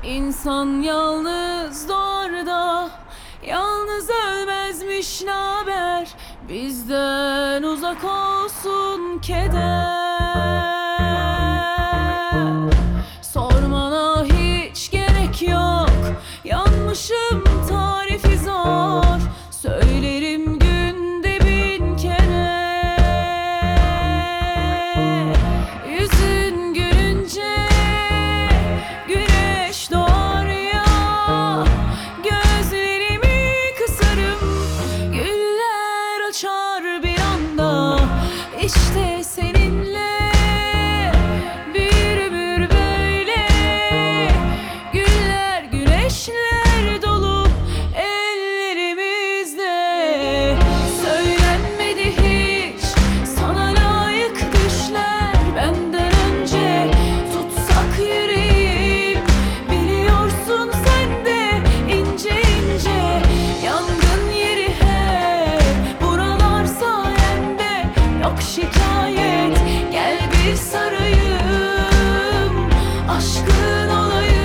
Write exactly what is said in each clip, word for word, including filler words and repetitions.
İnsan yalnız doğar da yalnız ölmezmiş, naber? Bizden uzak olsun keder. Sormana hiç gerek yok, yanmışım tarifi zor. Söylerim günde bin kere. Yüzün gülünce güneş doğar ya, gözlerimi kısarım, güller açar bir anda. İşte seninle bir ömür böyle, güller güneşler dolu ellerimizde. Söylenmedi hiç sana layık düşler benden önce. Tutsak yüreğim, biliyorsun sen de ince ince. Yangın yeri hep buralar sayende, yok şikayet. Gel bir sarayım, aşkın olayım.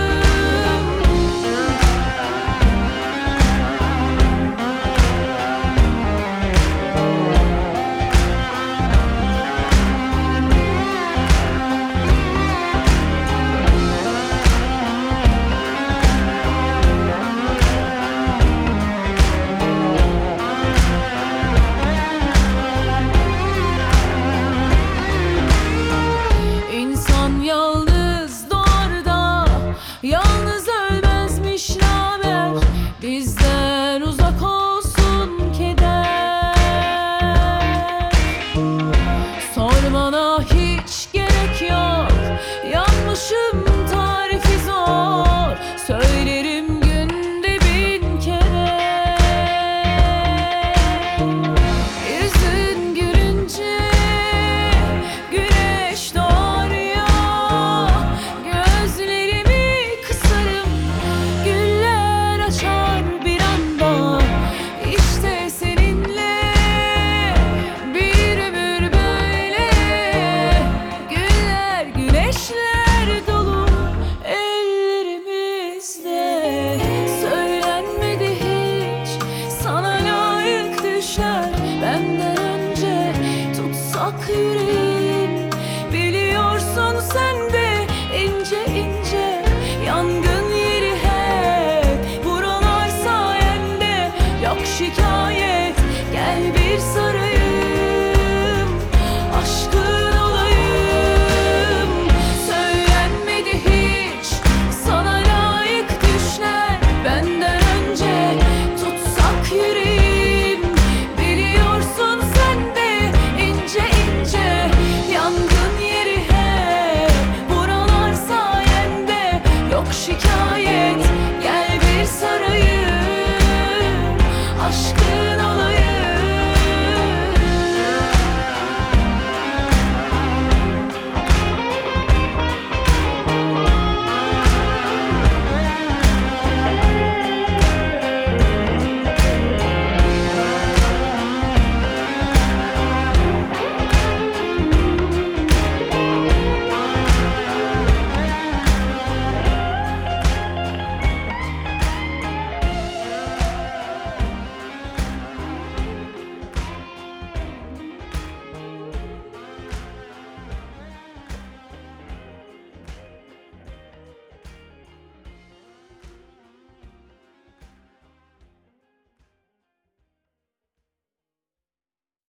İnsan yalnız doğar da yalnız ölmezmiş, naber? Bizden uzak olsun keder. Sormana hiç gerek